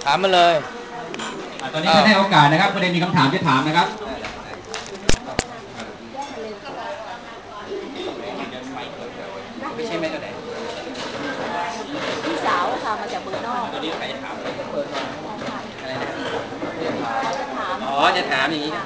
ถามมาเลยตอนนี้ท่านให้โอกาสนะครับประเด็นมีคำถามจะถามนะครับไม่ใช่ไม่ตัวไหนพี่สาวค่ะมาจากเมืองนอกตัวนี้ใครจะถามอะไรนะจะถามอ๋อจะถามอย่างนี้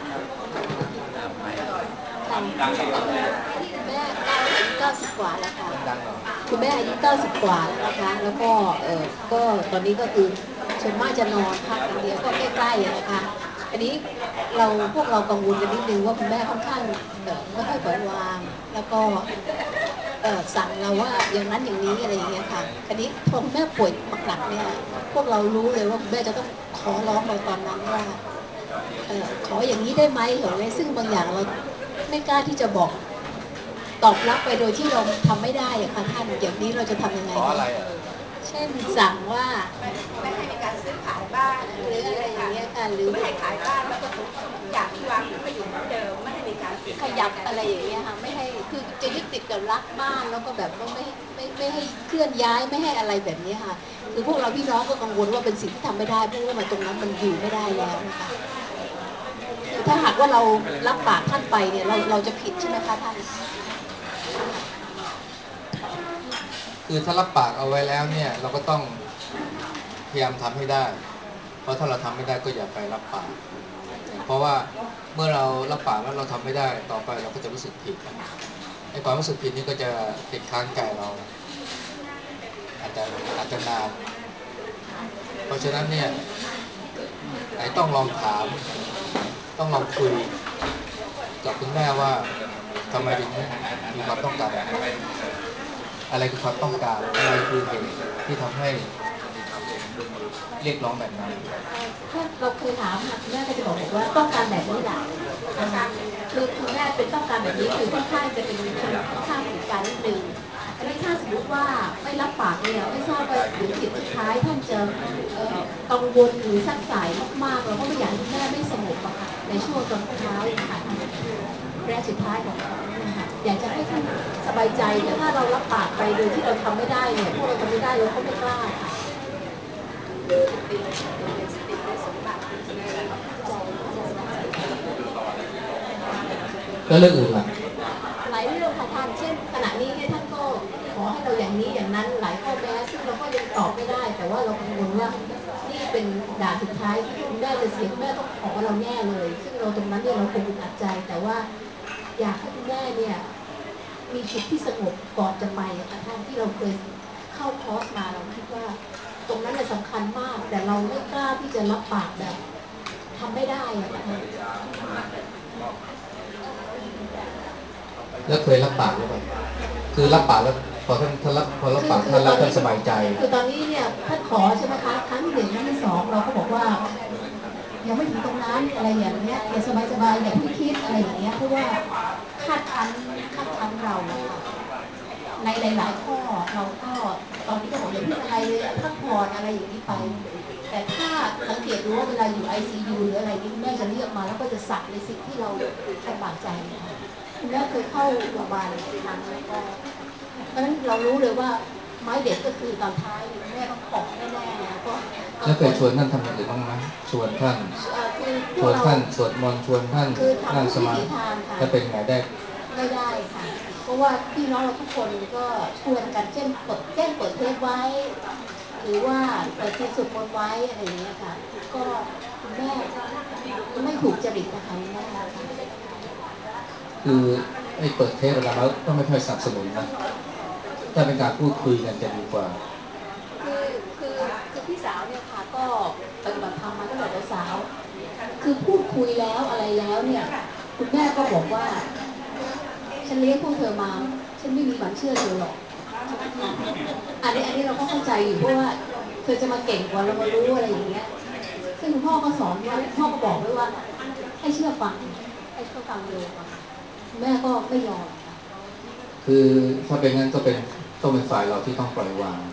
แต่งดังๆแม่อายุ90 กว่าแล้วค่ะคุณแม่อายุ90 กว่าแล้วนะคะแล้วก็ก็ตอนนี้ก็คือส่วนมากจะนอนพักอย่างเดียวก็ใกล้ๆนะคะอันนี้พวกเรากังวลกันนิดนึงว่าคุณแม่ค่อนข้างไม่ค่อยปล่อยวางแล้วก็สั่งเราว่าอย่างนั้นอย่างนี้อะไรอย่างเงี้ยค่ะอันนี้พอคุณแม่ป่วยหนักๆเนี่ยพวกเรารู้เลยว่าคุณแม่จะต้องขอร้องเราตอนนั้นว่าขออย่างนี้ได้ไหมเหรอซึ่งบางอย่างเราไม่กล้าที่จะบอกตอบรับไปโดยที่เราทำไม่ได้อะค่ะท่านอย่างนี้เราจะทำยังไงคะเช่นสั่งว่าไม่ให้มีการซื้อขายบ้านหรืออะไรอย่างเงี้ยค่ะหรือไม่ให้ขายบ้านแล้วก็ทุกอย่างที่วางอยู่ก็อยู่เหมือนเดิมไม่ให้มีการขยับอะไรอย่างเงี้ยค่ะไม่ให้คือจะยึดติดกับรักบ้านแล้วก็แบบว่าไม่ให้เคลื่อนย้ายไม่ให้อะไรแบบนี้ค่ะคือพวกเราพี่น้องก็กังวลว่าเป็นสิ่งที่ทำไม่ได้เพราะว่ามันตรงนั้นมันอยู่ไม่ได้แล้วนะคะคือถ้าหากว่าเรารับปากท่านไปเนี่ยเราจะผิดใช่ไหมคะท่านคือถ้ารับปากเอาไว้แล้วเนี่ยเราก็ต้องพยายามทำให้ได้เพราะถ้าเราทำไม่ได้ก็อย่าไปรับปากเพราะว่าเมื่อเรารับปากแล้วเราทำไม่ได้ต่อไปเราก็จะรู้สึกผิดไอ้ความรู้สึกผิดนี่ก็จะติดค้างใจเราอาจจะอาจจะนานเพราะฉะนั้นเนี่ยไอ้ต้องลองถามต้องลองคุยกับคุณแม่ว่าทำไมถึงมีความต้องการแบบนี้อะไรคือความต้องการอะไรคือเหตุที่ทำให้เรียกร้องแบบนั้นถ้าเราเคยถามคุณแม่ก็จะบอกว่าต้องการแบบนี้แหละคือคุณแม่เป็นต้องการแบบนี้คือค่อนข้างจะเป็นคนค่อนข้างผิดการนิดนึงอันนี้ถ้าสมมติว่าไม่รับปากเนี่ยไม่ทราบว่าถึงจิตสุดท้ายท่านจะกังวลหรือสักสายมากๆเราก็ไม่อยากให้คุณแม่ไม่สงบอะค่ะในช่วงตอนท้ายค่ะแรกสุดท้ายของเขาเนี่ยค่ะอยากจะให้ท่านสบายใจถ้าเรารับปากไปโดยที่เราทำไม่ได้เนี่ยพวกเราทำไม่ได้เราก็ไม่กล้าค่ะแล้วเรื่องอื่นล่ะหลายเรื่องค่ะท่านเช่นขณะนี้เนี่ยท่านก็ขอให้เราอย่างนี้อย่างนั้นหลายข้อแม้ซึ่งเราก็ยังตอบไม่ได้แต่ว่าเรากังวลว่านี่เป็นด่านสุดท้ายที่คุณแม่จะเสียคุณแม่ต้องขอเราแน่เลยซึ่งเราตรงนั้นเนี่ยเราคงอึดอัดใจแต่ว่าอยากให้คุณแม่เนี่ยมีจิตที่สงบก่อนจะไปค่ะท่านที่เราเคยเข้าคอร์สมาเราคิดว่าตรงนั้นเนี่ยสำคัญมากแต่เราไม่กล้าที่จะรับปากแบบทำไม่ได้อะค่ะท่านแล้วเคยรับปากหรือเปล่าคือรับปากแล้วพอรับปากคือท่านแล้วท่านตอนนี้สบายใจคือตอนนี้เนี่ยท่านขอใช่ไหมคะครั้งที่หนึ่งครั้งที่สองเราก็บอกว่ายังไม่ถึงตรงนั้นอะไรอย่างเงี้ยอย่าสบายๆอย่าเพิ่งคิดอะไรอย่างเงี้ยเพราะว่าคาดคั้นคาดคั้นเราอะค่ะในหลายๆข้อเราก็ตอนนี้ก็บอกอย่าเพิ่งอะไรเลยพักผ่อนอะไรอย่างนี้ไปแต่ถ้าสังเกตดูว่าเวลาอยู่ ICU หรืออะไรนี่คุณแม่จะเรียกมาแล้วก็จะสั่งในสิ่งที่เราลำบากใจค่ะคุณแม่เคยเข้าโรงพยาบาลครั้งแล้วก็เพราะฉะนั้นเรารู้เลยว่าไม้เด็ดก็คือตอนท้ายแม่ต้องขอแน่ๆแล้วก็กัแล้วเคยงวลชวนท่านทำอย่างอื่นบ้างไหมชวนท่านคือพชวนวกเราท่านสวดมนต์ชวนท่านคือนั่ทำทุกวิงสมาธิถีทางค่ะแล้วเป็นไงได้ไม่ได้ค่ะเพราะว่าพี่น้องเราทุกคนก็ช่วยกันเช่นเปิดเทปไว้หรือว่าเปิดทีสวดมนต์ไว้อะไรอย่างเงี้ยค่ะก็คุณแม่ไม่ถูกจริตนะคะคุณแม่คือไอ้เปิดเทปอะไรแล้วก็ไม่ค่อยสนับสนุนนะถ้าเป็นการพูดคุยกันจะดีกว่าคือคือคือพี่สาวเนี่ยค่ะก็ปฏิบัติธรรมมาตั้งแต่สาวคือพูดคุยแล้วอะไรแล้วเนี่ยคุณแม่ก็บอกว่าฉันเลี้ยงพวกเธอมาฉันไม่มีวันเชื่อเธอหรอกอันนี้เราก็เข้าใจอยู่เพราะว่าเธอจะมาเก่งกว่าเรามารู้อะไรอย่างเงี้ยซึ่งคุณพ่อก็สอนไว้พ่อก็บอกไว้ว่าให้เชื่อฟังให้เชื่อฟังโยมอะค่ะแม่ก็ไม่ยอมค่ะคือถ้าเป็นงั้นก็เป็นต้องเป็นฝ่ายเราที่ต้องปล่อยวาง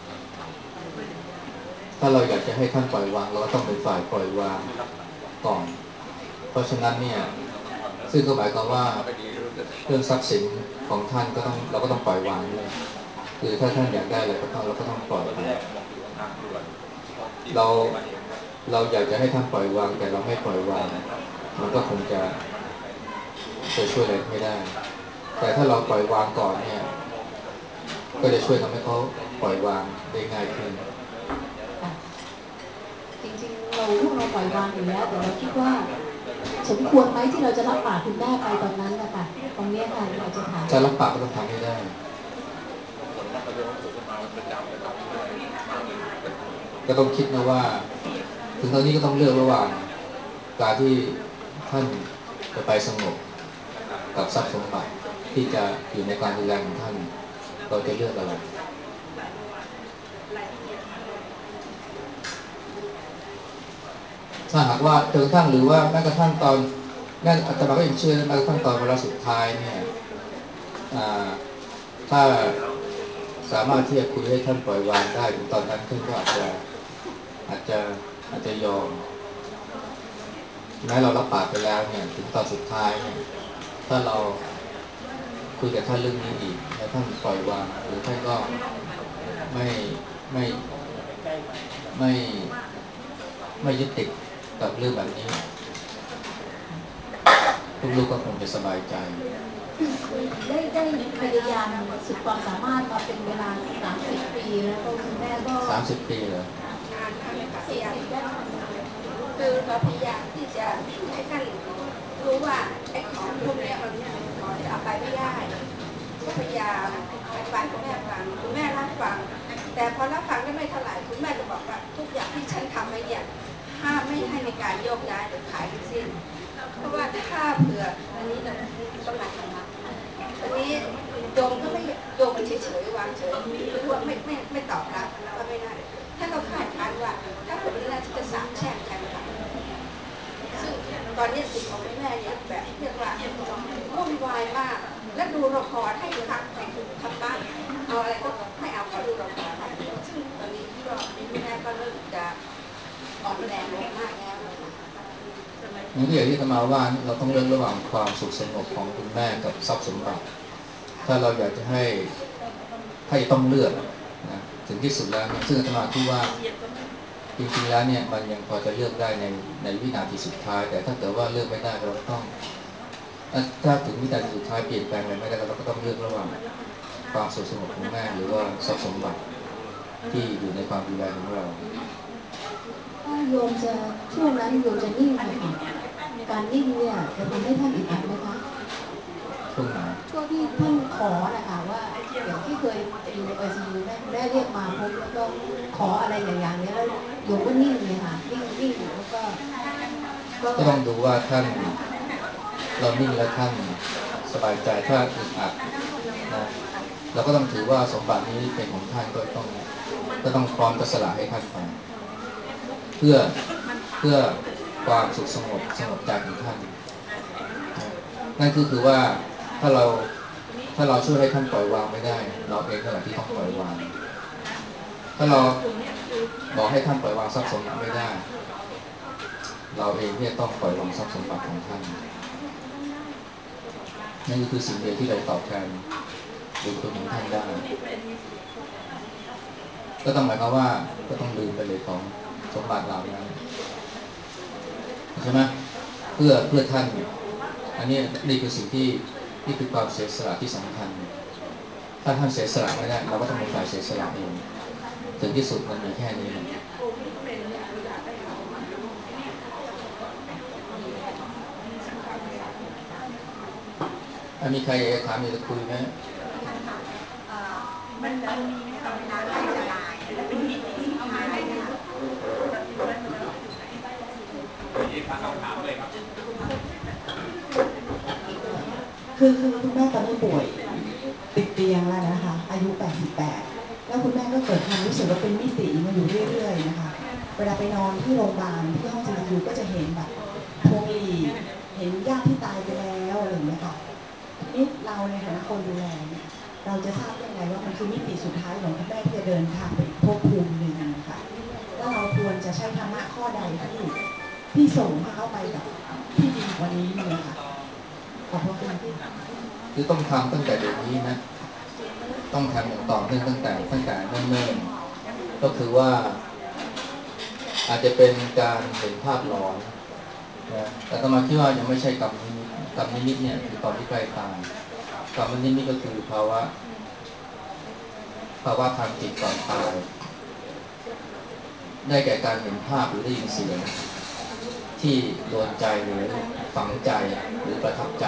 ถ้าเราอยากจะให้ท่านปล่อยวางเราก็ต้องเป็นฝ่ายปล่อยวางก่อนเพราะฉะนั้นเนี่ยซึ่งก็หมายความว่าเรื่องทรัพย์สินของท่านก็ต้องเราก็ต้องปล่อยวางด้วยคือถ้าท่านอยากได้อะไรก็ต้องเราก็ต้องปล่อยไปเราเราอยากจะให้ท่านปล่อยวางแต่เราไม่ปล่อยวางมันก็คงจะช่วยอะไรไม่ได้แต่ถ้าเราปล่อยวางก่อนเนี่ยก็จะช่วยทำให้เขาปล่อยวางได้ง่ายขึ้นจริงๆเราปล่อยวางอยู่แล้วแต่เราคิดว่าสมควรไหมที่เราจะรับปากคุณแม่ไปตอนนั้นนะคะตรงนี้ค่ะเราจะถามจะรับปากก็ต้องทำให้ได้ก็ต้องคิดนะว่าถึงตอนนี้ก็ต้องเลือกระหว่างการที่ท่านจะไปสงบกับทรัพย์สมบัติที่จะอยู่ในการดูแลของท่านเราจะเลือกอะไรถ้าหากว่าจนกระทั่งหรือว่าแม้กระทั่งตอนแม้อาตมาก็ยังเชื่อแม้กระทั่งตอนเวลาสุดท้ายเนี่ยถ้าสามารถที่จะคุยให้ท่านปล่อยวางได้ถึงตอนนั้นท่านก็อาจจะอาจจะยอมแม้เรารับปากไปแล้วเนี่ยถึงตอนสุดท้ายเนี่ยถ้าเราคุยกับท่านเรื่องนี้อีกแล้วท่านปล่อยวางหรือท่านก็ไม่ไม่ไม่ไม่ยึดติดกับเรื่องแบบนี้ลูกๆก็คงจะสบายใจได้พยายามสุดความสามารถมาเป็นเวลา30 ปีแล้วก็คุณแม่ก็ 30 ปีเหรอพยายามคือเราพยายามที่จะให้ท่านรู้ว่าไอ้ของพวกนี้มันเอาไปไม่ได้ก็พยายามอธิบายคุณแม่ฟังคุณแม่รับฟังแต่พอรับฟังได้ไม่เท่าไหร่คุณแม่จะบอกว่าทุกอย่างที่ฉันทำไว้เนี่ยห้ามไม่ให้มีการโยกย้ายหรือขายทั้งสิ้นเพราะว่าถ้าเผื่ออันนี้เราต้องการทำมาอันนี้โยมก็ไม่โยมเฉยๆวางเฉยหรือว่าไม่ตอบรับก็ไม่ได้ถ้าเราคาดการว่าถ้าเกิดเป็นเรื่องที่จะสาบแช่งกันค่ะซึ่งตอนนี้จิตของแม่เนี่ยแบบเรียกว่าวุ่นวายมากและดูละครให้พักให้ธรรมะเอาอะไรก็ไม่เอาก็ดูละครซึ่งตอนนี้ก็แม่ก็เริ่มจะอ่อนแรงลงมากแล้วนี่อย่างที่อาตมาว่าเราต้องเลือกระหว่างความสุขสงบของคุณแม่กับทรัพย์สมบัติถ้าเราอยากจะให้ถ้าจะต้องเลือกนะถึงที่สุดแล้วเนี่ยซึ่งอาตมาคิดว่าจริงๆแล้วเนี่ยมันยังพอจะเลือกได้ในวินาทีสุดท้ายแต่ถ้าเกิดว่าเลือกไม่ได้เราก็ต้องถ้าถึงวินาทีสุดท้ายเปลี่ยนแปลงอะไรไม่ได้เราก็ต้องเลือกระหว่างความสุขสงบของแม่หรือว่าทรัพย์สมบัติที่อยู่ในความดูแลของเราถ้าโยมจะช่วงนั้นโยมจะนิ่งนะคะการนิ่งเนี่ยจะทำให้ท่านอึดอัดไหมคะช่วงไหนช่วงที่ท่านขอนะคะว่าอย่างที่เคยอยู่ในICUแม่เรียกมาพบแล้วก็ขออะไรอย่างนี้แล้วโยมก็นิ่งเลยค่ะนิ่งแล้วก็ต้องดูว่าท่านเรานิ่งแล้วท่านสบายใจถ้าอึดอัดนะเราก็ต้องถือว่าสมบัตินี้เป็นของท่านก็ต้องพร้อมจะสละให้ท่านไปเพื่อเพื่อความสุขสงบใจของท่านนั่นคือว่าถ้าเราถ้าเราช่วยให้ท่านปล่อยวางไม่ได้เราเองนั่นแหละที่ต้องปล่อยวางถ้าเราบอกให้ท่านปล่อยวางทรัพย์สมบัติไม่ได้เราเองเนี่ยต้องปล่อยวางทรัพย์สมบัติของท่านนั่นก็คือสิ่งเดียวที่เราตอบแทนบุญคุณของท่านได้ก็ต้องหมายความว่าก็ต้องลืมไปเลยของสมบัติเหล่านั้นใช่ไหมเพื่อท่านอันนี้นี่คือสิ่งที่นี่คือความเสียสละที่สำคัญถ้าท่านเสียสละไม่ได้เราก็ต้องเป็นฝ่ายเสียสละเองถึงที่สุดมันมีแค่นี้แหละมีใครอยากจะถามอยากจะคุยไหมมันมีไหมคะเวลาใกล้จะตายแล้วเป็นมิติสุดท้ายนะคะนี่ฟังคำถามเลยครับคือคุณแม่ตอนนี้ป่วยติดเตียงแล้วนะคะอายุ88แล้วคุณแม่ก็เกิดความรู้สึกว่าเป็นมิติมาอยู่เรื่อยๆนะคะเวลาไปนอนที่โรงพยาบาลที่ห้อง CCU ก็จะเห็นแบบพวงหลีดเห็นญาติที่ตายไปแล้วอะไรอย่างเงี้ยค่ะทีนี้เราในฐานะคนดูแลเนี่ยเราจะทราบยังไงว่ามันคือมิติสุดท้ายของคุณแม่ที่จะเดินทางไปอีกภพภูมิหนึ่งนะคะแล้วเราควรจะใช้ธรรมะข้อใดที่ส่งให้เขาไปแบบที่ดีกว่านี้นะคะขอบพระคุณที่คือต้องทำตั้งแต่เดี๋ยวนี้นะต้องทำอย่างต่อเนื่องตั้งแต่เนิ่นๆก็คือว่าอาจจะเป็นการเห็นภาพหลอนนะแต่อาตมาคิดว่ายังไม่ใช่กรรมนิมิตกรรมนิมิตเนี่ยคือตอนที่ใกล้ตายกรรมนิมิตก็คือภาวะทางจิตก่อนตายได้แก่การเห็นภาพหรือได้ยินเสียงที่โดนใจหรือฝังใจหรือประทับใจ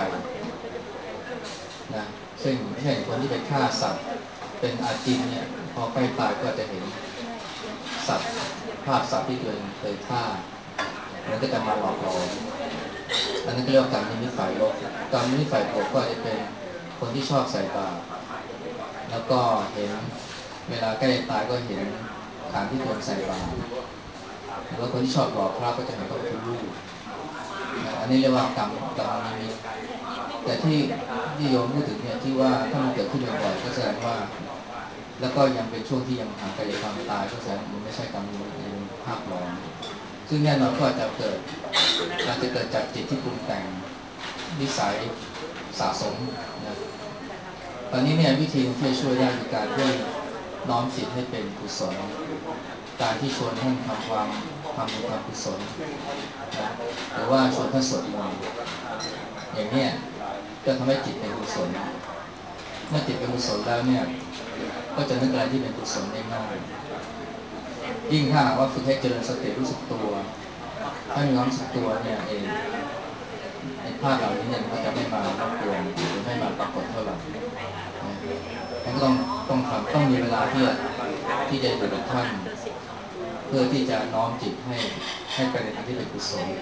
นะซึ่งเช่นคนที่ไปฆ่าสัตว์เป็นอาจินเนี่ยพอใกล้ตายก็จะเห็นสัตว์ภาพสัตว์ที่ตัวเองเคยฆ่ามันก็จะมาหลอกหลอนอันนั้นก็เรียกว่ากรรมนิมิตฝ่ายลบกรรมนิมิตฝ่ายบวกก็จะเป็นคนที่ชอบใส่บาตรแล้วก็เห็นเวลาใกล้ตายก็เห็นฐานที่ตัวเองใส่บาตรหรือว่าคนที่ชอบหลอกพระก็จะเห็นพระพุทธรูปอันนี้เรียกว่ากรรมนิมิตแต่ที่โยมพูดถึงเนี่ยที่ว่าถ้ามันเกิดขึ้นบ่อยๆก็แสดงว่าแล้วก็ยังเป็นช่วงที่ยังห่างไกลจากความตายก็แสดงมันไม่ใช่กรรมนิมิตเป็นภาพหลอนซึ่งแน่นอนก็อาจจะเกิดจากจิตที่ปรุงแต่งนิสัยสะสมนะตอนนี้เนี่ยวิธีที่จะช่วยได้คือการที่น้อมจิตให้เป็นกุศลการที่ชวนท่านทำบุญทำกุศลนะหรือว่าชวนท่านสวดมนต์อย่างนี้จะทำให้จิตเป็นกุศลเมื่อจิตเป็นกุศลแล้วเนี่ยก็จะนึกอะไรที่เป็นกุศลได้ง่ายยิ่งถ้าหากว่าฝึกให้เจริญสติรู้สึกตัวถ้ามีความรู้สึกตัวเนี่ยเองในภาพเหล่านี้เนี่ยมันก็จะไม่มารบกวนหรือไม่มาปรากฏเท่าไหร่มันก็ต้องมีเวลาที่จะอยู่กับท่านเพื่อที่จะน้อมจิตให้ไปในทางที่เป็นกุศล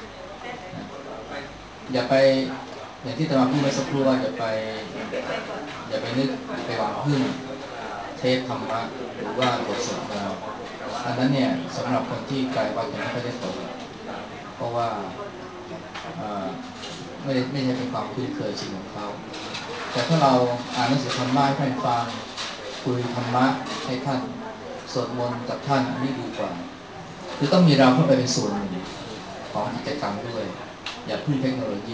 อย่าไปอย่างที่ตมาพูดเมื่อสักครู่ว่าอย่าไปนึกไปหวังพึ่งเทศธรรมะหรือว่าบทสวดมนต์อันนั้นเนี่ยสำหรับคนที่ไกลวัดยังไม่ได้ผลเพราะว่าไม่ใช่เป็นความคุ้นเคยชินของเขาแต่ถ้าเราอ่านหนังสือธรรมะให้ท่านฟังคุยธรรมะให้ท่านสวดมนต์กับท่านอันนี้ดีกว่าคือต้องมีเราเข้าไปเป็นส่วนหนึ่งของกิจกรรมด้วยอย่าพึ่งเทคโนโลยี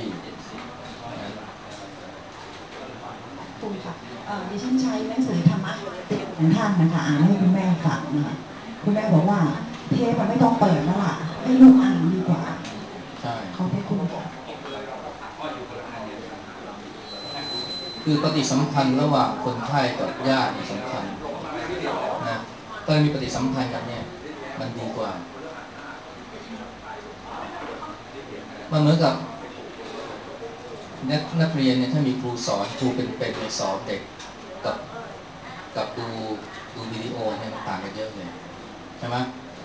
คุณค่ะดิฉันใช้หนังสือธรรมะของท่านนะคะอ่านให้คุณแม่ฟังนะคะคุณแม่บอกว่าเทปมันไม่ต้องเปิดแล้วล่ะให้ลูกอ่านดีกว่าใช่เขาเป็นคุณคือปฏิสัมพันธ์ระหว่างคนไข้กับญาติสำคัญนะถ้ามีปฏิสัมพันธ์กันเนี่ยมันดีกว่ามันเหมือนกับนักเรียนเนี่ยถ้ามีครูสอนครูเป็นในสอนเด็กกับดูวิดีโอเนี่ยมันต่างกันเยอะเลยใช่ไหม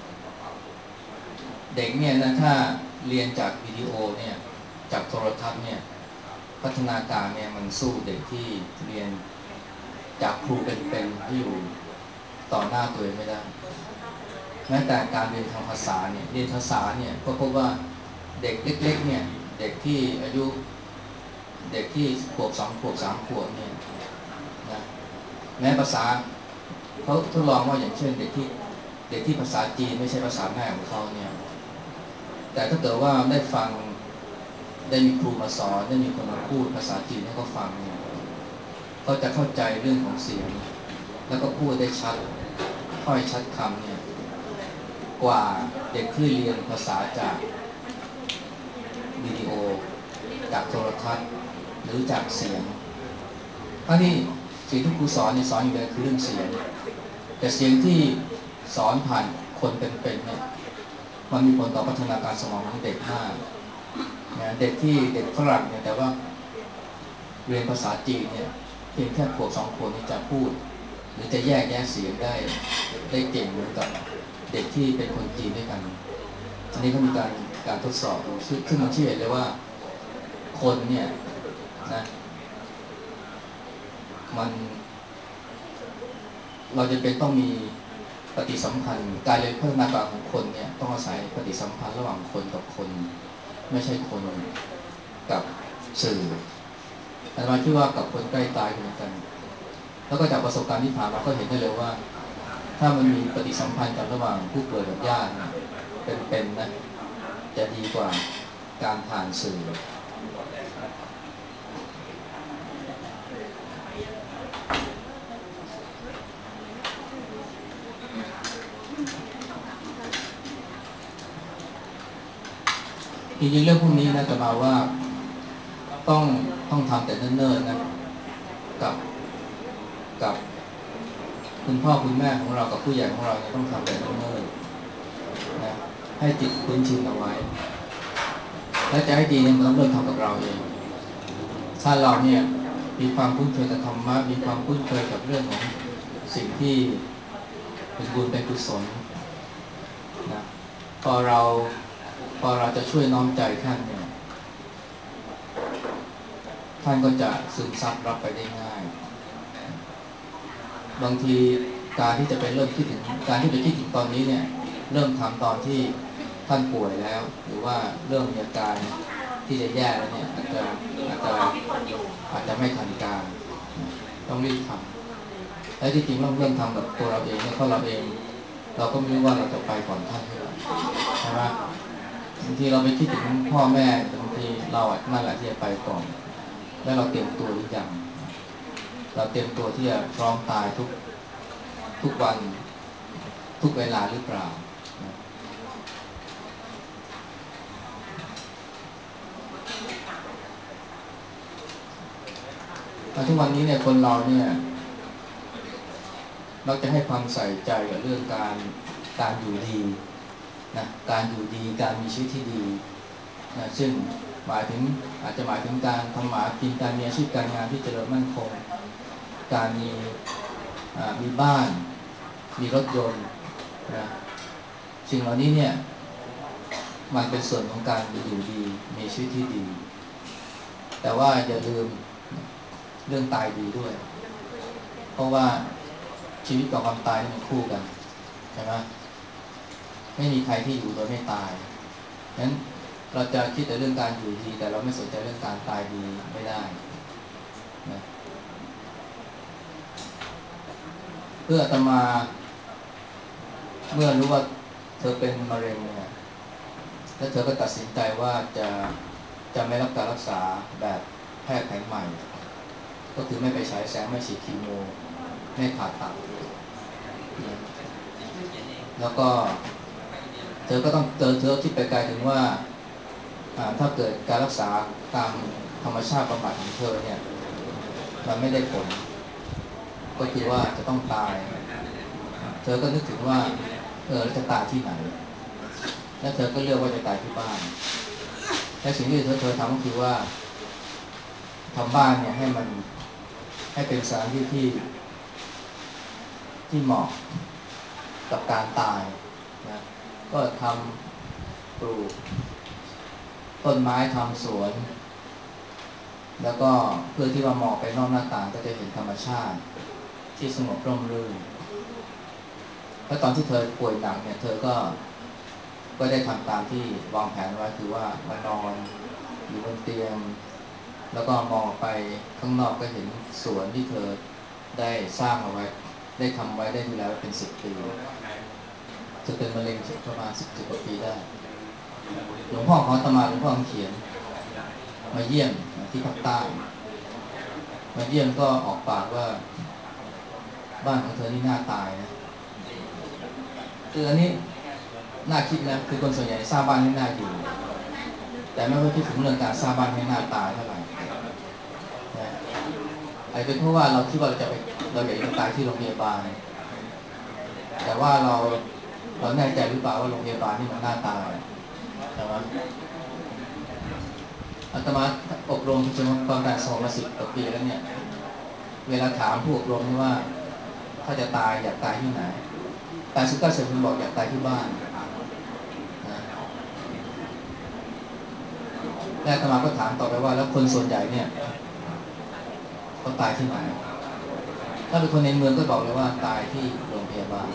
เด็กเนี่ยนะถ้าเรียนจากวิดีโอเนี่ยจากโทรทัศน์เนี่ยพัฒนาการเนี่ยมันสู้เด็กที่เรียนจากครูเป็นที่อยู่ต่อหน้าตัวเองไม่ได้แม้แต่การเรียนทางภาษาเนี่ยเรียนภาษาเนี่ยก็พบว่าเด็กเล็กๆเนี่ยเด็กที่อายุเด็กที่ขวบ2 ขวบ 3 ขวบเนี่ยนะแม้ภาษาเขาทดลองว่าอย่างเช่นเด็กที่ภาษาจีนไม่ใช่ภาษาแม่ของเขาเนี่ยแต่ถ้าเกิดว่าได้ฟังได้มีครูมาสอนได้มีคนมาพูดภาษาจีนให้เขาฟังเนี่ยก็จะเข้าใจเรื่องของเสียงแล้วก็พูดได้ชัดถ้อยชัดคำเนี่ยกว่าเด็กที่เรียนภาษาจากวิดีโอจากโทรทัศน์หรือจากเสียงทั้งที่สิ่งที่ครูสอนเนี่ยสอนอยู่เลยคือเรื่องเสียงแต่เสียงที่สอนผ่านคนเป็นๆเนี่ยมันมีผลต่อพัฒนาการสมองของเด็กมากนะเด็กฝรั่งเนี่ยแต่ว่าเรียนภาษาจีนเนี่ยเพียงแค่ขวบ2 ขวบนี่จะพูดหรือจะแยกแยะเสียงได้เก่งเหมือนกับเด็กที่เป็นคนจีนด้วยกันอันนี้ก็มีการทดสอบซึ่งมันชี้เห็นเลยว่าคนเนี่ยนะเราจะเป็นต้องมีปฏิสัมพันธ์การเรียนพัฒนาการของคนเนี่ยต้องอาศัยปฏิสัมพันธ์ระหว่างคนกับคนไม่ใช่คนกับสื่ออาตมาคิดว่ากับคนใกล้ตายเหมือนกันแล้วก็จากประสบการณ์ที่ผ่านมาก็เห็นได้เลยว่าถ้ามันมีปฏิสัมพันธ์กันระหว่างผู้ป่วยกับญาติเป็นนะจะดีกว่าการผ่านสื่อจริงๆเรื่องพวกนี้นะจะมาว่าต้องต้องทำแต่เนิ่นๆนะกับกับคุณพ่อคุณแม่ของเรากับผู้ใหญ่ของเราเนี่ยต้องทำแต่เนิ่นๆนะให้จิตคุ้นชินเอาไว้และจะให้ดีเนี่ยมันต้องเริ่มทำกับเราเองถ้าเราเนี่ยมีความคุ้นเคยกับธรรมะมีความคุ้นเคยกับเรื่องของสิ่งที่เป็นบุญเป็นกุศลนะพอเราพอเราจะช่วยน้อมใจท่านเนี่ยท่านก็จะซึมซับรับไปได้ง่ายบางทีการที่จะไปเริ่มคิดถึงการที่ไปคิดถึงตอนนี้เนี่ยเริ่มทำตอนที่ท่านป่วยแล้วหรือว่าเริ่มมีอาการที่จะแย่แล้วเนี่ยอาจจะไม่ทันการต้องรีบทำและที่จริงต้องเริ่มทำกับตัวเราเองเนี่ยเพราะเราเองเราก็ไม่รู้ว่าเราจะไปก่อนท่านเมื่อไหร่ใช่ไหมบางทีเราไปคิดถึงพ่อแม่บางทีเรานั่นแหละที่จะไปก่อนแล้วเราเตรียมตัวหรือยังเราเตรียมตัวที่จะพร้อมตายทุกวันทุกเวลาหรือเปล่าทุกวันนี้เนี่ยคนเราเนี่ยเราจะให้ความใส่ใจกับเรื่องการอยู่ดีนะการอยู่ดีการมีชีวิตที่ดีนะซึ่งอาจจะหมายถึงการทำหมากินการมีอาชีพการงานที่เจริญมั่นคงการมีบ้านมีรถยนต์นะสิ่งเหล่านี้เนี่ยมันเป็นส่วนของการอยู่ดีมีชีวิตที่ดีแต่ว่าอย่าลืมเรื่องตายดีด้วยเพราะว่าชีวิตกับความตายมันคู่กันใช่ไหมไม่มีใครที่อยู่โดยไม่ตายงั้นเราจะคิดแต่เรื่องการอยู่ดีแต่เราไม่สนใจเรื่องการตายดีไม่ได้นะเพื่ออาตมาเมื่อรู้ว่าเธอเป็นมะเร็งเนี่ยแล้วเธอก็ตัดสินใจว่าจะไม่รับการรักษาแบบแพทย์แผนใหม่ก็คือไม่ไปฉายแสงไม่ฉีดคีโมไม่ผ่าตัดแล้วก็เธอก็ต้องเธอคิดไปไกลถึงว่าถ้าเกิดการรักษาตามธรรมชาติบำบัดของเธอเนี่ยมันไม่ได้ผลก็คือว่าจะต้องตายเธอก็นึกถึงว่าแล้วจะตายที่ไหนแล้วเธอก็เลือกว่าจะตายที่บ้านและสิ่งที่เธอทำก็คือว่าทำบ้านเนี่ยให้เป็นสถานที่ที่เหมาะกับการตายนะก็ทำปลูกต้นไม้ทำสวนแล้วก็เพื่อที่ว่ามองไปนอกหน้าต่างก็จะเห็นธรรมชาติที่สงบร่มรื่นแล้วตอนที่เธอป่วยหนักเนี่ยเธอก็ได้ทำตามที่วางแผนไว้คือว่ามานอนอยู่บนเตียงแล้วก็มองไปข้างนอกก็เห็นสวนที่เธอได้สร้างเอาไว้ได้ทำไว้ได้ดูแลไว้เป็น10 ปีเธอเป็นมะเร็งประมาณ10 กว่าปีได้หลวงพ่อของอาตมาหลวงพ่อเขียนมาเยี่ยมที่ภาคใต้มาเยี่ยมก็ออกปากว่าบ้านของเธอนี่น่าตายนะคืออันนี้น่าคิดนะคือคนส่วนใหญ่สร้างบ้านให้น่าอยู่แต่ไม่ค่อยคิดถึงเรื่องการสร้างบ้านให้น่าตายเท่าไหร่นะอาจจะเป็นเพราะว่าเราคิดว่าเราอยากจะตายที่โรงพยาบาลแต่ว่าเราแน่ใจหรือเปล่าว่าโรงพยาบาลนี่มันน่าตายใช่ไหมอาตมาอบรมจนความการสอนมา10 กว่าปีแล้วเนี่ยเวลาถามผู้อบรมว่าถ้าจะตายอยากตายที่ไหน89%บอกอยากตายที่บ้านนะแล้วอาตมาก็ถามต่อไปว่าแล้วคนส่วนใหญ่เนี่ยเขาตายที่ไหนถ้าเป็นคนในเมืองก็บอกเลยว่าตายที่โรงพยาบาล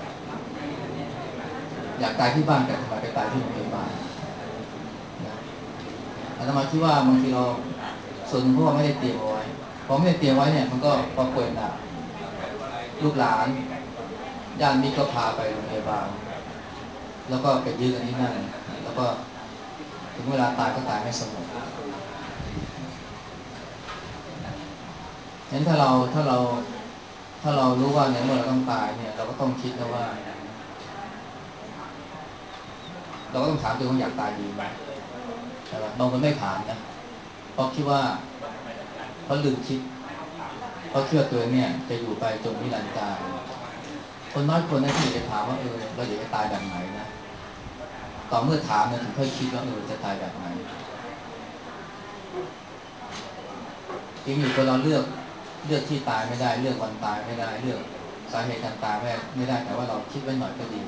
อยากตายที่บ้านแต่ทำไมไปตายที่โรงพยาบาลนะอาตมาคิดว่าบางทีเราส่วนหนึ่งเพราะว่าไม่ได้เตรียมเอาไว้พอไม่ได้เตรียมไว้เนี่ยมันก็พอป่วยหนักลูกหลานญาติมิตรก็พาไปโรงพยาบาลแล้วก็ไปยื้อกันที่นั่นแล้วก็ถึงเวลาตายก็ตายไม่สงบงั้นถ้าเรารู้ว่าในเมื่อเราต้องตายเนี่ยเราก็ต้องคิดนะว่าเราก็ต้องถามตัวเองว่าอยากตายดีไหมบางคนไม่ถามนะเพราะคิดว่าเขาลืมคิดเพราะคิดว่าตัวเนี่ยจะอยู่ไปจนนิรันดร์กาลคนน้อยคนนั้นที่จะถามว่าเราอยากจะตายแบบไหนนะต่อเมื่อถามเนี่ยถึงค่อยคิดว่าจะตายแบบไหนจริงอยู่คนเราเลือกที่ตายไม่ได้เลือกวันตายไม่ได้เลือกสาเหตุการตายไม่ได้แต่ว่าเราคิดไว้หน่อยก็ดี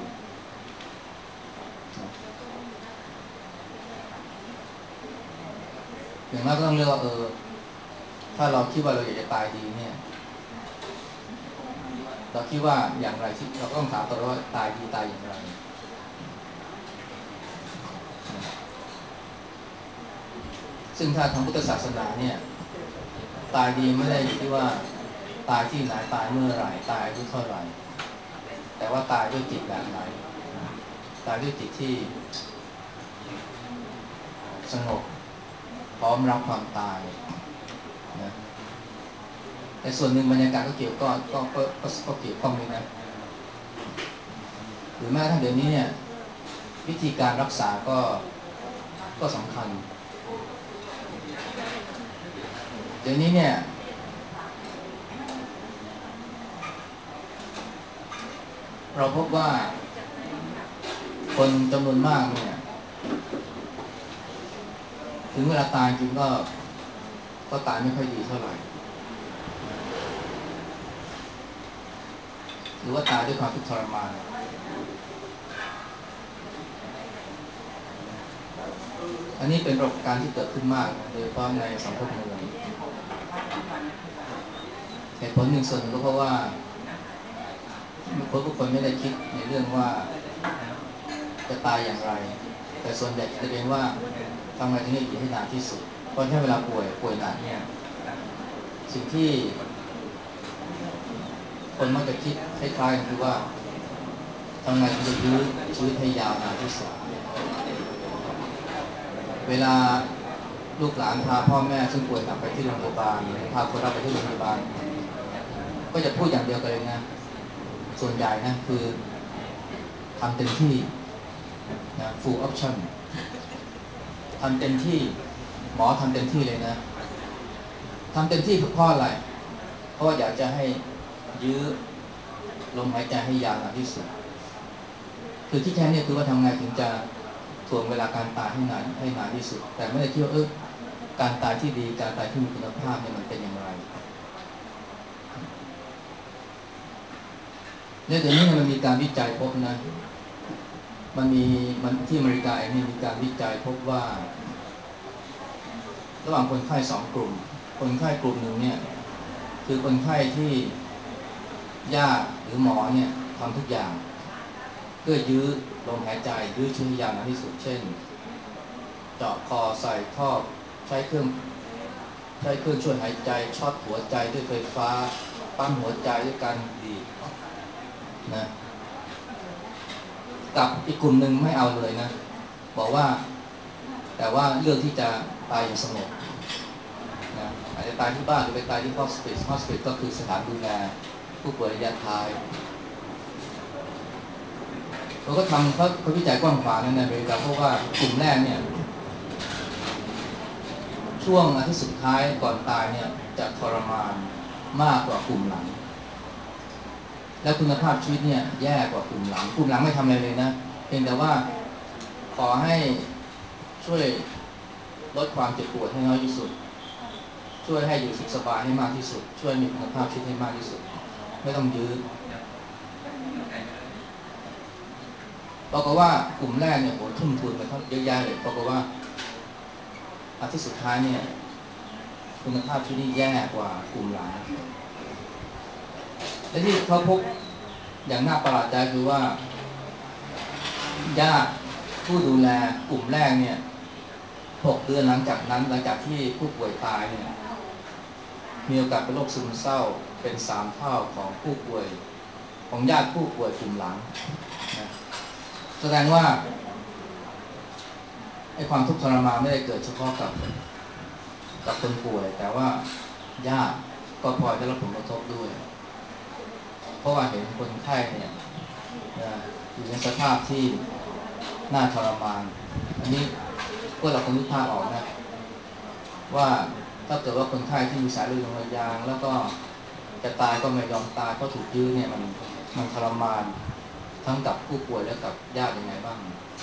อย่างน้อยก็ต้องเลือกว่าถ้าเราคิดว่าเราอยากจะตายดีเนี่ยเราคิดว่าอย่างไรที่เราก็ต้องถามตัวว่าตายดีตายอย่างไรซึ่งถ้าทางพุทธศาสนาเนี่ยตายดีไม่ได้อยู่ที่ว่าตายที่ไหนตายเมื่อไหร่ตายอายุเท่าไหร่แต่ว่าตายด้วยจิตแบบไหนตายด้วยจิตที่สงบพร้อมรับความตายนะแต่ส่วนหนึ่งบรรยากาศก็เกี่ยวก็เกี่ยวข้องด้วยนะหรือแม้ทั้งเดี๋ยวนี้เนี่ยวิธีการรักษาก็สำคัญเดี๋ยวนี้เนี่ยเราพบว่าคนจำนวนมากเนี่ยถึงเวลาตายจริงก็ตายไม่ค่อยดีเท่าไหร่หรือว่าตายด้วยความทุกข์ทรมานอันนี้เป็นปรากฏการณ์ที่เกิดขึ้นมากโดยเฉพาะในสังคมเมืองเหตุผลหนึ่งส่วนก็เพราะว่าทุกคนไม่ได้คิดในเรื่องว่าจะตายอย่างไรแต่ส่วนใหญ่จะเป็นว่าทำไงถึงจะอยู่ให้นานที่สุดเพราะถ้าเวลาป่วยหนักเนี่ยสิ่งที่คนมักจะคิดคล้ายๆกันคือว่าทำไงถึงจะยื้อชีวิตให้ยาวนานที่สุดเวลาลูกหลานพาพ่อแม่ซึ่งป่วยหนักไปที่โรงพยาบาลพาคนเราไปที่โรงพยาบาลก็จะพูดอย่างเดียวกันเลยนะส่วนใหญ่นะคือทำเต็มที่นะ full option ทำเต็มที่หมอทำเต็มที่เลยนะทำเต็มที่เพราะอะไรเพราะว่าอยากจะให้ยื้อลมหายใจให้ยาวนานที่สุดคือที่แท้เนี่ยคือว่าทำไงถึงจะถ่วงเวลาการตายให้นานที่สุดแต่ไม่ได้คิดว่าการตายที่ดีการตายที่มีคุณภาพเนี่ยมันเป็นอย่างไรเนี่ยเดี๋ยวนี้มันมีการวิจัยพบนะมันที่อเมริกาเองมีการวิจัยพบว่าระหว่างคนไข้2กลุ่มคนไข้กลุ่มหนึ่งเนี่ยคือคนไข้ที่ญาติหรือหมอเนี่ยทำทุกอย่างเพื่อยื้อลมหายใจยื้อชีวิตยาวนานที่สุดเช่นเจาะคอใส่ท่อใช้เครื่องช่วยหายใจช็อตหัวใจด้วยไฟฟ้าปั๊มหัวใจด้วยการบีบนะกับอีกกลุ่มหนึ่งไม่เอาเลยนะบอกว่าแต่ว่าเลือกที่จะตายอย่างสงบนะอาจจะตายที่บ้านหรือไปตายที่ฮอสพิสก็คือสถานดูแลผู้ป่วยระยะท้ายเขาก็ทำเขาวิจัยกว้างขวางในอเมริกาเพราะว่ากลุ่มแรกเนี่ยช่วงอาทิตย์สุดท้ายก่อนตายเนี่ยจะทรมานมากกว่ากลุ่มหลังและคุณภาพชีวิตเนี่ยแย่กว่ากลุ่มหลังไม่ทำอะไรเลยนะเพียงแต่ว่าขอให้ช่วยลดความเจ็บปวดให้น้อยที่สุดช่วยให้อยู่สุขสบายให้มากที่สุดช่วยมีคุณภาพชีวิตให้มากที่สุดไม่ต้องยื้อบอกว่ากลุ่มแรกเนี่ยโหทุ่มทุนไปเยอะแยะเลยบอกว่าอาทิตย์สุดท้ายเนี่ยคุณภาพชีวิตนี่แย่กว่ากลุ่มหลังและที่เขาพบอย่างน่าประหลาดใจคือว่าญาติผู้ดูแลกลุ่มแรกเนี่ย6 เดือนหลังจากที่ผู้ป่วยตายเนี่ยมีโอกาสเป็นโรคซึมเศร้าเป็น3 เท่าของผู้ป่วยของญาติผู้ป่วยกลุ่มหลังนะแสดงว่าไอ้ความทุกข์ทรมานไม่ได้เกิดเฉพาะกับคนป่วยแต่ว่าญาติก็พลอยได้รับผลกระทบด้วยเพราะว่าเห็นคนไข้เนี่ยอยู่ในสภาพที่น่าทรมานอันนี้ผวกเราคงนึกภาพออกนะว่าถ้าเกิดว่าคนไข้ที่มีสายเลือดลมยางแล้วก็จะตายก็ไม่ยอมตายเพราะถูกยื้อเนี่ยมันทรมานทั้งกับผู้ป่วยและกับญาติยังไงบ้าง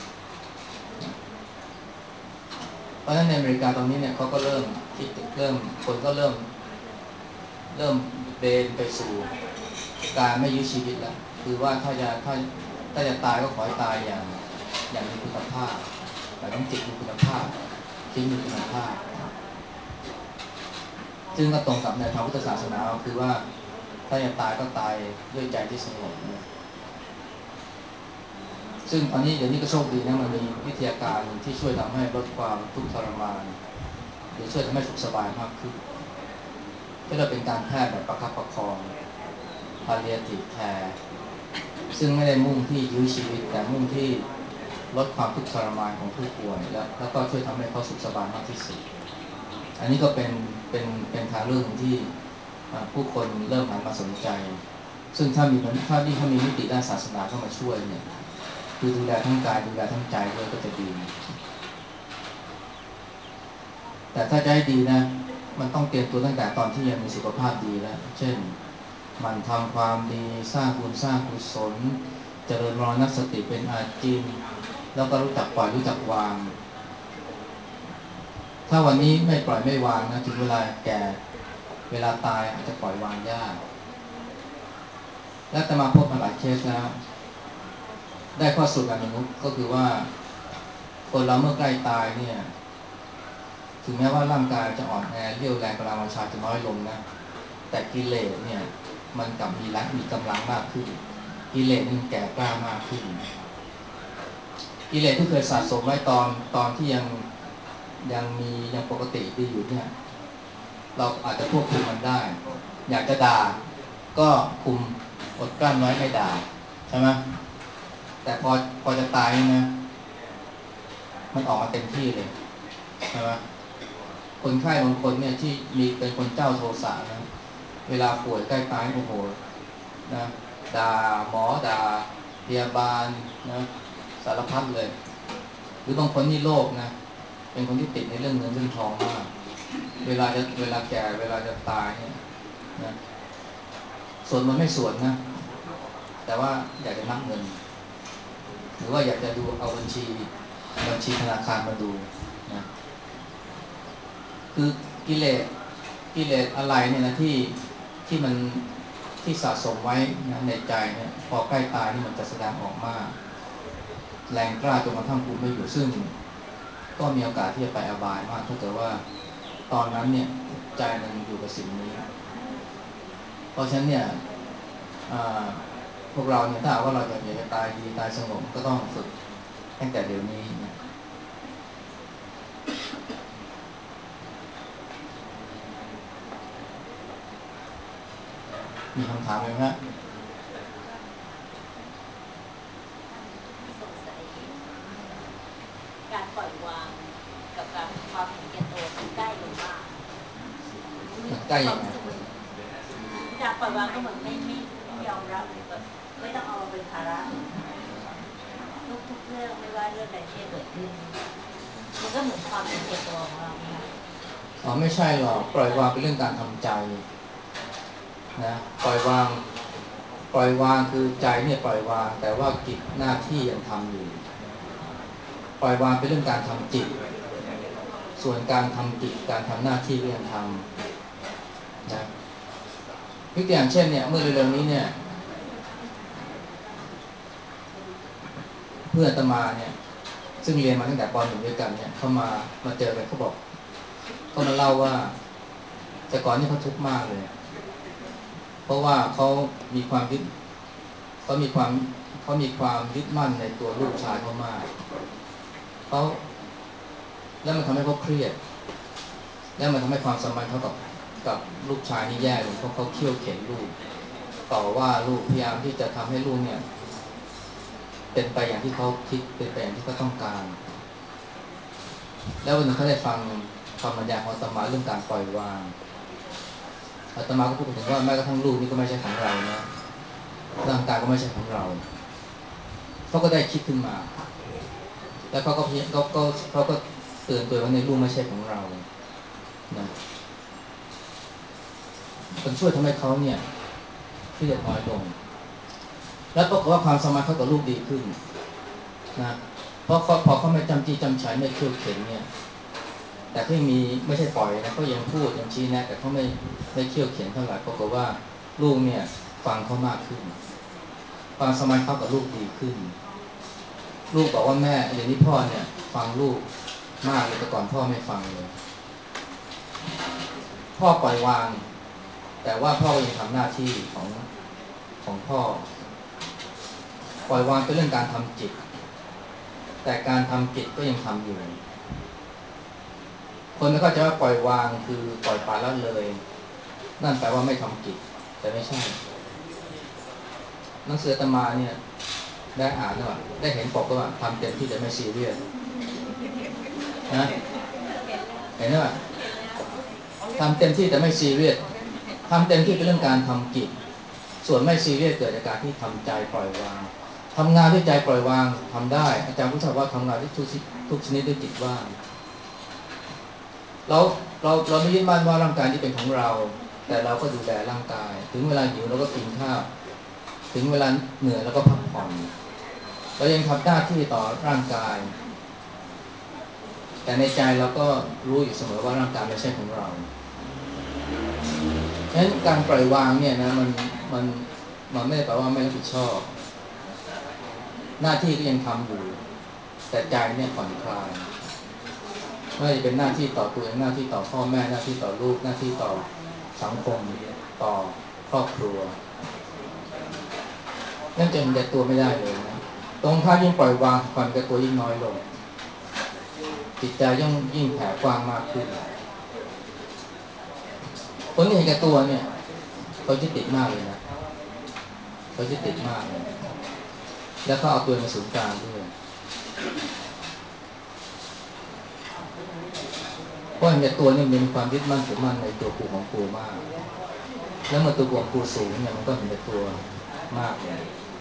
เพราะฉะนั้นในอเมริกาตอนนี้เนี่ยเขาก็เริ่มคิดคนก็เริ่มเบนไปสู่การไม่ยื้อชีวิตแล้วคือว่าถ้าจะตายก็ขอให้ตายอย่างมีคุณภาพแต่ต้องจิตมีคุณภาพชีวิตมีคุณภาพซึ่งก็ตรงกับในทางพุทธศาสนาคือว่าถ้าจะตายก็ตายด้วยใจที่สงบซึ่งตอนนี้เดี๋ยวนี้ก็โชคดีนะมันมีวิทยาการที่ช่วยทำให้ลดความทุกข์ทรมานหรือช่วยทำให้สุขสบายมากขึ้นที่เราเป็นการแพทย์แบบประคับประคอง palliative care ซึ่งไม่ได้มุ่งที่ยื้อชีวิตแต่มุ่งที่ลดความทุกข์ทรมานของผู้ป่วยแล้วก็ช่วยทำให้เขาสุขสบายมากที่สุดอันนี้ก็เป็นทางเลือกที่ผู้คนเริ่มหันมาสนใจซึ่งถ้ามีมิติด้านศาสนาเข้ามาช่วยเนี่ยคือดูแลทั้งกายดูแลทั้งใจด้วยก็จะดีแต่ถ้าจะให้ดีนะมันต้องเตรียมตัวตั้งแต่ตอนที่ยังมีสุขภาพดีแล้วเช่นมันทำความดีสร้างบุญสร้างกุศลเจริญมรณสติเป็นอาจินแล้วก็รู้จักปล่อยรู้จักวางถ้าวันนี้ไม่ปล่อยไม่วางนะถึงเวลาแก่เวลาตายอาจจะปล่อยวางยากและแต่มาพบมาหลายเคสแล้วได้ข้อสรุปอันหนึ่งก็คือว่าคนเราเมื่อใกล้ตายเนี่ยถึงแม้ว่าร่างกายจะอ่อนแอเรี่ยวแรงกำลังวังชาจะน้อยลงนะแต่กิเลสเนี่ยมันกลับมีกำลังมากขึ้นกิเลสมันแก่กล้ามากขึ้นกิเลสที่เคยสะสมไว้ตอนที่ยังปกติดีอยู่เนี่ยเราอาจจะควบคุมมันได้อยากจะด่าก็คุมอดกลั้นไว้ไม่ด่าใช่ไหมแต่พอจะตายนะมันออกมาเต็มที่เลยใช่ไหมคนไข้บางคนเนี่ยที่มีเป็นคนเจ้าโทสะนะเวลาป่วยใกล้ตายโอ้โหนะด่าหมอด่าพยาบาลนะสารพัดเลยหรือบางคนนี่โลภนะเป็นคนที่ติดในเรื่องเงินเรื่องทองมากเวลาแก่เวลาจะตายเนี่ยนะส่วนมันไม่ส่วนนะแต่ว่าอยากจะนับเงินหรือว่าอยากจะดูเอาบัญชีธนาคารมาดูนะคือกิเลสอะไรเนี่ยนะที่มันที่สะสมไว้นะในใจเนี่ยพอใกล้ตายนี่มันจะแสดงออกมากแรงกล้าจนกระทั่งคุมไม่อยู่ซึ่งก็มีโอกาสที่จะไปอบายมากถ้าเกิดว่าตอนนั้นเนี่ยใจมันอยู่กับสิ่งนี้เพราะฉะนั้นเนี่ยพวกเราเนี่ยถ้าว่าเราอยากจะตายดีตายสงบก็ต้องฝึกตั้งแต่เดี๋ยวนี้นะมีคำถามไหมฮะสงสัยการปล่อยวางกับการความเห็นแก่ตัวมันใกล้กันมากใกล้ยังไงการปล่อยวางก็เหมือนไม่ยอมรับแบบไม่ต้องเอาเป็นภาระทุกเรื่องไม่ว่าเรื่องใดที่เกิดขึ้นมันก็เหมือนความเห็นแก่ตัวของเราค่ะไม่ใช่หรอกปล่อยวางเป็นเรื่องการทำใจนะปล่อยวางคือใจเนี่ยปล่อยวางแต่ว่ากิจหน้าที่ยังทำอยู่ปล่อยวางเป็นเรื่องการทำจิตส่วนการทำกิจการทำหน้าที่ก็ยังทำนะยกตัวอย่างเช่นเนี่ยเมื่อเร็วๆนี้เนี่ยเพื่อนอาตมาเนี่ยซึ่งเรียนมาตั้งแต่ป .1 ด้วยกันเนี่ยเขามาเจอกันเขาบอกเขามาเล่าว่าแต่ก่อนนี่เขาทุกข์มากเลยเพราะว่าเขามีความยึดเขามีความยึดมั่นในตัวลูกชายเขามากเขาแล้วมันทำให้เขาเครียดแล้วมันทำให้ความสัมพันธ์เขากับลูกชายนี่แย่ลงเพราะเขาเคี่ยวเข็นลูกต่อว่าลูกพยายามที่จะทำให้ลูกเนี่ยเป็นไปอย่างที่เขาคิดเป็นไปอย่างที่เขาต้องการแล้ววันหนึ่งเขาได้ฟังคำบรรยายของอาตมาเรื่องการปล่อยวางอาตมาก็พูดถึงว่าแม้กระทั่งลูกนี่ก็ไม่ใช่ของเรานะร่างกายก็ไม่ใช่ของเราเขาก็ได้คิดขึ้นมาแล้วเขาก็เตือนตัวว่าในลูกไม่ใช่ของเรานะมันช่วยทำให้เขาเนี่ยเครียดน้อยลงแล้วปรากฏว่าความสัมพันธ์เขากับลูกดีขึ้นนะเพราะพอเขาไม่จำจี้จำชัยไม่เคี่ยวเข็นเนี่ยแต่ก็ยังมีไม่ใช่ปล่อยนะก็ยังพูดยังชี้แนะแต่เขาไม่เคี่ยวเข็นเท่าไหร่ปรากฏว่าลูกเนี่ยฟังเขามากขึ้นความสัมพันธ์เขากับลูกดีขึ้นลูกบอกว่าแม่อย่างนี้พ่อเนี่ยฟังลูกมากเลยแต่ก่อนพ่อไม่ฟังเลยพ่อปล่อยวางแต่ว่าพ่อยังทำหน้าที่ของพ่อปล่อยวางเป็นเรื่องการทำจิตแต่การทำจิตก็ยังทำอยู่คนไม่เข้าใจว่าปล่อยวางคือปล่อยปละละเลยนั่นแปลว่าไม่ทำจิตแต่ไม่ใช่หนังสืออาตมาเนี่ยได้อ่านว่าได้เห็นปกว่าทำเต็มที่แต่ไม่ซีเรียสนะเห็นไหมทำเต็มที่แต่ไม่ซีเรียสทำเต็มที่เป็นเรื่องการทำจิตส่วนไม่ซีเรียสเกิดจากการที่ทำใจปล่อยวางทำงานด้วยใจปล่อยวางทำได้อาจารย์พุทธว่าทำงานด้วยทุกชนิดด้วยจิตว่างเราไม่ยึดมั่นว่าร่างกายนี้เป็นของเราแต่เราก็ดูแลร่างกายถึงเวลาหิวเราก็กินข้าวถึงเวลาเหนื่อยเราก็พักผ่อนเรายังทำหน้าที่ต่อร่างกายแต่ในใจเราก็รู้อยู่เสมอว่าร่างกายไม่ใช่ของเราฉะนั้นการปล่อยวางเนี่ยนะมันไม่ได้แปลว่าไม่รับผิดชอบหน้าที่ก็ยังทำอยู่แต่ใจเนี่ยผ่อนคลายไม่ว่าจะเป็นหน้าที่ต่อตัวเองหน้าที่ต่อพ่อแม่หน้าที่ต่อลูกหน้าที่ต่อสังคมต่อครอบครัวนั่นจะเห็นแก่ตัวไม่ได้เลยนะตรงข้ามยิ่งปล่อยวางความแก่ตัวยิ่งน้อยลงจิตใจยิ่งแผ่กว้างมากขึ้นคนที่เห็นแก่ตัวเนี่ยเขาจะติดมากเลยนะเขาจะติดมากเลยแล้วเขาเอาตัวมาศูนย์กลางด้วยเพราะเห็นแก่ตัวเนี่ยมีความยึดมั่นถือมั่นในตัวกูของกูมากแล้วเมื่อตัวกูของกูสูงเนี่ยมันก็เห็นแก่ตัวมากเลย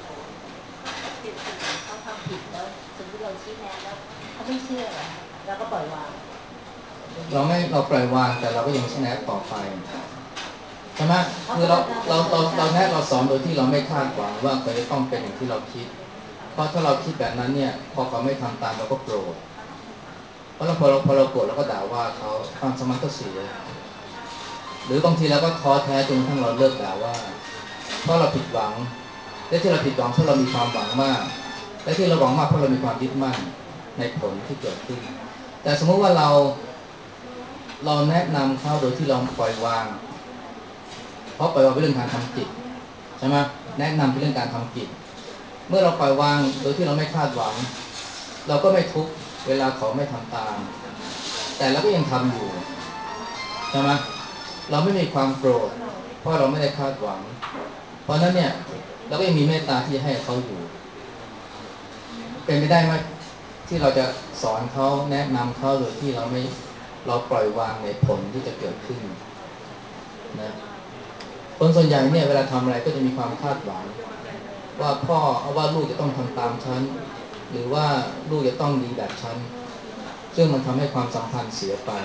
เขาทำผิดแล้วสมมติเราชี้แนะแล้วเขาไม่เชื่อเราก็ปล่อยวางเราปล่อยวางแต่เราก็ยังแนะต่อไปใช่ไหมคือเราแนะเราสอนโดยที่เราไม่คาดหวังว่าเขาจะต้องเป็นอย่างที่เราคิดเพราะถ้าเราคิดแบบนั้นเนี่ยพอเขาไม่ทำตามเราก็โกรธเพราะพอเราโกรธเราก็ด่าว่าเขาความสมาธิก็เสียหรือบางทีเราก็ท้อแท้จนกระทั่งเราเลิกด่าว่าเพราะเราผิดหวังและที่เราผิดหวังเพราะเรามีความหวังมากและที่เราหวังมากเพราะเรามีความยึดมั่นในผลที่เกิดขึ้นแต่สมมติว่าเราแนะนำเขาโดยที่เราปล่อยวางเพราะปล่อยวางเป็นเรื่องการทำจิตใช่ไหมแนะนำเป็นเรื่องการทำจิตเมื่อเราปล่อยวางโดยที่เราไม่คาดหวังเราก็ไม่ทุกข์เวลาเขาไม่ทำตามแต่เราก็ยังทำอยู่ใช่ไหมเราไม่มีความโกรธเพราะเราไม่ได้คาดหวังเพราะนั้นเนี่ยเราก็ยังมีเมตตาที่จะให้เขาอยู่เป็นไปได้ไหมที่เราจะสอนเขาแนะนำเขาโดยที่เราปล่อยวางในผลที่จะเกิดขึ้นนะคนส่วนใหญ่เนี่ยเวลาทำอะไรก็จะมีความคาดหวังว่าว่าลูกจะต้องทำตามฉันหรือว่าลูกจะต้องดีแบบฉันซึ่งมันทำให้ความสัมพันธ์เสียไป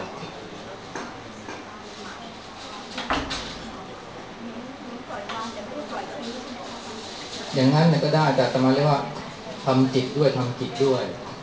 อย่างนั้นก็ได้แต่อาตมาเรียกว่าทำจิตด้วยทำจิตด้วย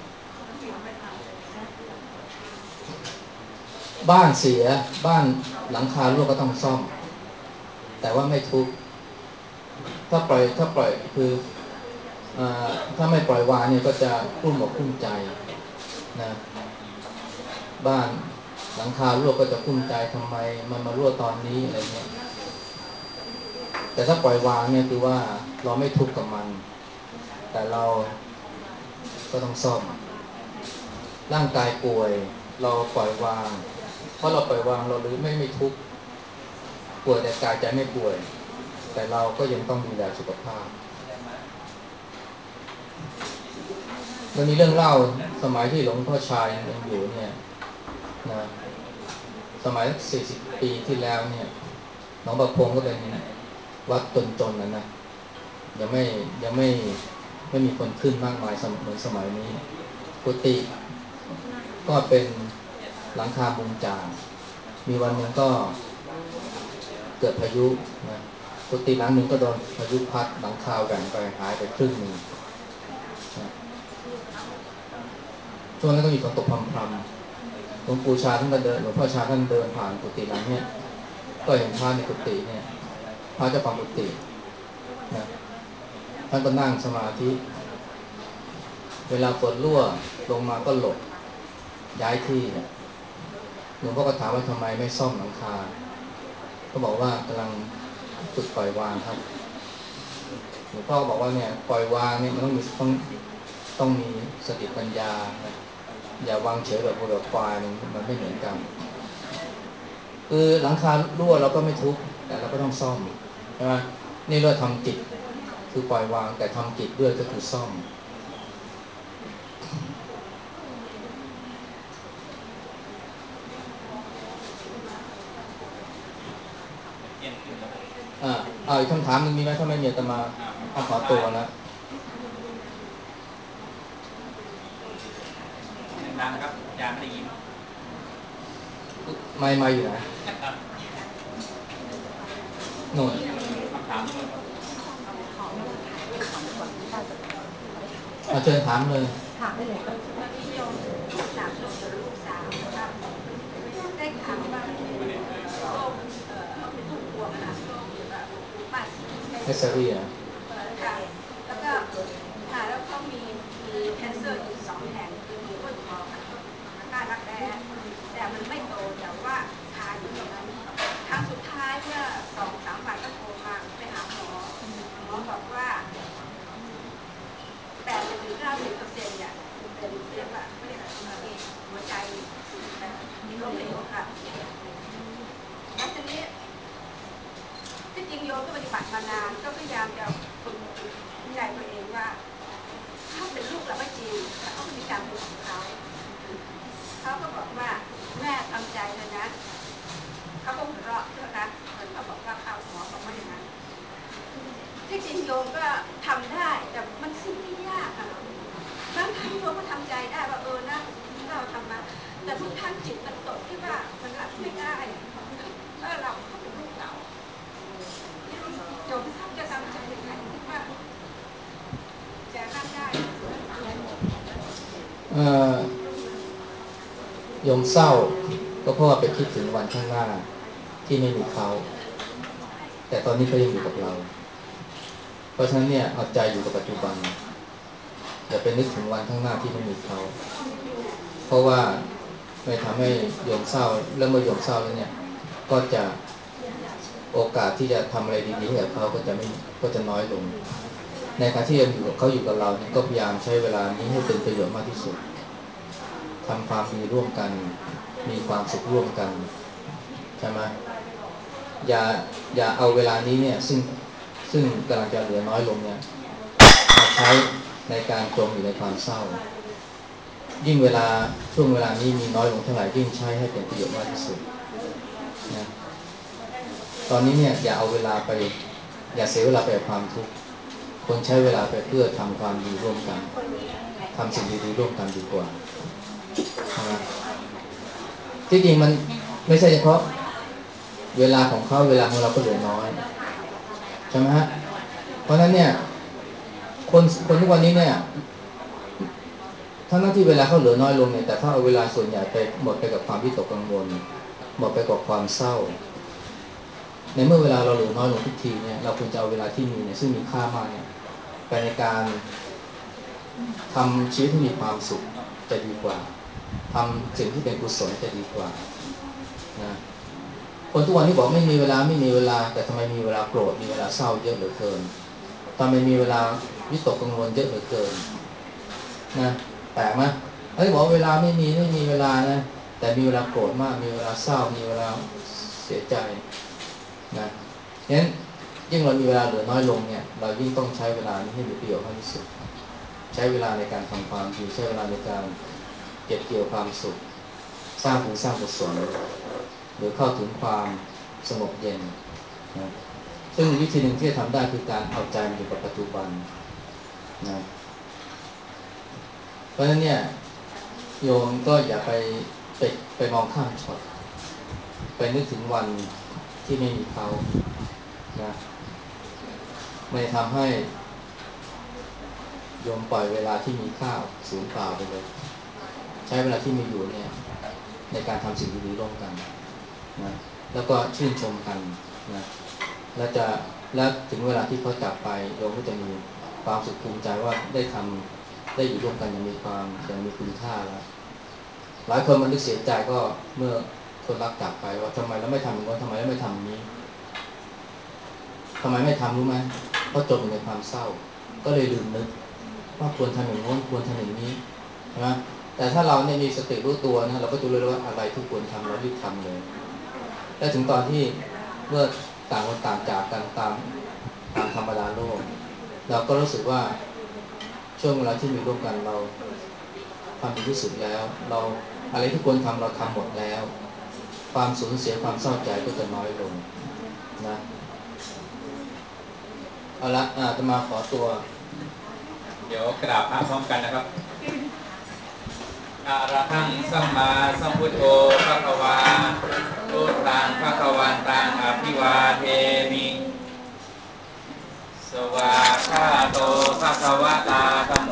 บ้านเสียบ้านหลังคารั่วก็ต้องซ่อมแต่ว่าไม่ทุกข์ถ้าปล่อยคือถ้าไม่ปล่อยวางเนี่ยก็จะกลุ้มอกกลุ้มใจนะบ้านหลังคารั่วก็จะกลุ้มใจทำไมมันมารั่วตอนนี้อะไรเงี้ยแต่ถ้าปล่อยวางเนี่ยคือว่าเราไม่ทุกข์กับมันแต่เราก็ต้องซ่อมร่างกายป่วยเราปล่อยวางเพราะเราปล่อยวางเราหรือไม่ทุกข์ป่วยแต่กายใจไม่ป่วยแต่เราก็ยังต้องดูแลสุขภาพมันมีเรื่องเล่าสมัยที่หลวงพ่อชายยังอยู่เนี่ยนะสมัย40 ปีที่แล้วเนี่ยหนองประพงก็เป็นวัดจนๆนะยังไม่มีคนขึ้นมากมายเหมือนสมัยนี้กุฏิก็เป็นหลังคามุงจากมีวันหนึ่งก็เกิดพายุนะกุฏิหลังหนึ่งก็โดนพายุพัดหลังคาแหว่งไปหายไปครึ่งหนึ่งนะช่วงนั้นก็มีฝนตกพรำๆหลวงปู่ชาท่านก็เดินหลวงพ่อชาท่านเดินผ่านกุฏิหลังเนี่ยก็เห็นพระในกุฏิเนี่ยพระเจ้าของกุฏินะท่านก็นั่งสมาธิเวลาฝนรั่วลงมาก็หลบย้ายที่หลวงพ่อก็ถามว่าทำไมไม่ซ่อมหลังคาก็บอกว่ากำลังฝึกปล่อยวางครับหลวงพ่อบอกว่าเนี่ยปล่อยวางเนี่ยมันต้องมีสติปัญญาอย่าวางเฉยแบบวัวแบบควายมันไม่เหมือนกันคือหลังคารั่วเราก็ไม่ทุกข์แต่เราก็ต้องซ่อมใช่ไหมนี่เราทำจิตคือปล่อยวางแต่ทำจิตด้วยก็คือซ่อมอีกคำถามหนึ่งมีไหมถ้าไม่มีอาตมาขอตัวนะดังครับอาจารย์ได้ยินไม่อยู่ไหนโน่นคำถามที่มันเชิญถามเลยถามได้เลยครับนิยมถามลูกสาวนะครับได้ข่าวว่าโรคเป็นผู้ป่วยนะโรคปัสเอสเรียค่ะแล้วก็แล้วเขามีแคนเซอร์อยู่2 แห่งคือก้นคอกับก้านรักแร้แต่มันไม่โตแต่ว่าทานอยู่ตรงนั้นครั้งสุดท้ายเมื่อ2-3 วันก็โทรมาไปหาหมอบอกว่า80-90%เนี่ยเป็นเรียกว่าไม่ได้หัวใจมีล้มเหลวค่ะแล้วทีนี้ที่จริงโยมก็ปฏิบัติมานานก็พยายามจะฝึกใจตัวเองว่าเขาเป็นลูกเราก็จริงแต่เขามีการพูดของเขาก็บอกว่าแม่ทำใจเลยนะเขาก็หัวเราะใช่ไหมคะเขาบอกว่าเขาหมอบอกว่าอย่างนั้นที่จริงโยมก็ทำได้แต่มันสิ่งที่ยากค่ะบางครั้งโยมก็ทำใจได้ว่านะเราทำมาแต่ทุกท่านจิตมันตกที่ว่ามันรับไม่ได้เราเขาเป็นลูกเราโยมจะทำใจยังไงคิดว่าจะรับได้โยมเศร้าก็เพราะว่าไปคิดถึงวันข้างหน้าที่ไม่มีเขาแต่ตอนนี้เขายังอยู่กับเราเพราะฉะนั้นเนี่ยเอาใจอยู่กับปัจจุบันอย่าไปนึกถึงวันข้างหน้าที่ไม่มีเขาเพราะว่าไม่ทำให้โยมเศร้าแล้วเมื่อโยมเศร้าแล้วเนี่ยก็จะโอกาสที่จะทำอะไรดีๆให้กับเขาก็จะน้อยลงในการที่อยู่กับเขาอยู่กับเราเนี่ยก็พยายามใช้เวลานี้ให้เป็นประโยชน์มากที่สุดทำความดีร่วมกันมีความสุขร่วมกันใช่ไหมอย่าเอาเวลานี้เนี่ยซึ่งกำลังจะเหลือน้อยลงเนี่ยมาใช้ในการจมอยู่ในความเศร้ายิ่งช่วงเวลานี้มีน้อยลงเท่าไหร่ยิ่งใช้ให้เป็นประโยชน์มากที่สุดนะตอนนี้เนี่ยอย่าเสียเวลาไปกับความทุกข์ควรใช้เวลาไปเพื่อทำความดีร่วมกันทำสิ่งดีๆร่วมกันดีกว่านะที่จริงมันไม่ใช่เฉพาะเวลาของเขาเวลาของเราก็เหลือน้อยใช่ไหมฮะเพราะฉะนั้นเนี่ยคนทุกวันนี้เนี่ยทั้งที่เวลาเขาเหลือน้อยลงเนี่ยแต่เขาเอาเวลาส่วนใหญ่ไปหมดไปกับความวิตกกังวลหมดไปกับความเศร้าในเมื่อเวลาเราเหลือน้อยลงทุกทีเนี่ยเราควรจะเอาเวลาที่มีเนี่ยซึ่งมีค่ามากเนี่ยไปในการทำชีวิตที่มีความสุขจะดีกว่าทำสิ่งที่เป็นกุศลจะดีกว่านะคนทุกวันที่บอกไม่มีเวลาแต่ทำไมมีเวลาโกรธมีเวลาเศร้าเยอะเหลือเกินทำไมมีเวลาวิตกกังวลเยอะเหลือเกินนะแปลกไหมไอ้บอกเวลาไม่มีเวลานะแต่มีเวลาโกรธมากมีเวลาเศร้ามีเวลาเสียใจนะงั้นยิ่งเรามีเวลาเหลือน้อยลงเนี่ยเรายิ่งต้องใช้เวลานี้ให้มีประโยชน์มากที่สุดใช้เวลาในการทำความดีใช้เวลาในการเก็บเกี่ยวความสุขสร้างบุญสร้างกุศลหรือเข้าถึงความสงบเย็นนะซึ่งวิธีหนึ่งที่จะทำได้คือการเอาใจอยู่กับปัจจุบันนะเพราะฉะนั้นเนี่ยโยมก็อย่าไปมองข้ามช็อตไปนึกถึงวันที่ไม่มีเขานะไม่ทำให้โยมปล่อยเวลาที่มีค่าสูญเปล่าไปเลยใช้เวลาที่มีอยู่เนี่ยในการทำสิ่งดีๆร่วมกันนะแล้วก็ชื่นชมกันนะแล้วถึงเวลาที่เขาจากไปโยมก็จะมีความสุขภูมิใจว่าได้อยู่ร่วมกันอย่างมีคุณค่าแล้วหลายคนมันนึกเสียใจก็เมื่อคนรักจากไปว่าทำไมเราไม่ทำอย่างนั้นทำไมเราไม่ทำอย่างนี้ทำไมไม่ทำรู้ไหมเพราะจมอยู่ในความเศร้าก็เลยลืมนึกว่าควรทำอย่างโน้นควรทำอย่างนี้นะแต่ถ้าเราเนี่ยมีสติรู้ตัวนะเราก็จะรู้เลยว่าอะไรที่ควรทำเรารีบทำเลยและถึงตอนที่เมื่อต่างคนต่างจากกันตามธรรมดาโลกเราก็รู้สึกว่าช่วงเวลาที่มีร่วมกันเราทำดีที่สุดแล้วเราอะไรที่ควรทำเราทำหมดแล้วความสูญเสียความเศร้าใจก็จะน้อยลงนะเอาละจะมาขอตัวเดี๋ยวกราบพระพร้อมกันนะครับอะระหังสัมมาสัมพุทโธภะคะวาพุทธังภะคะวันตังอภิวาเทมิสวากขาโตภะคะวะตาธัม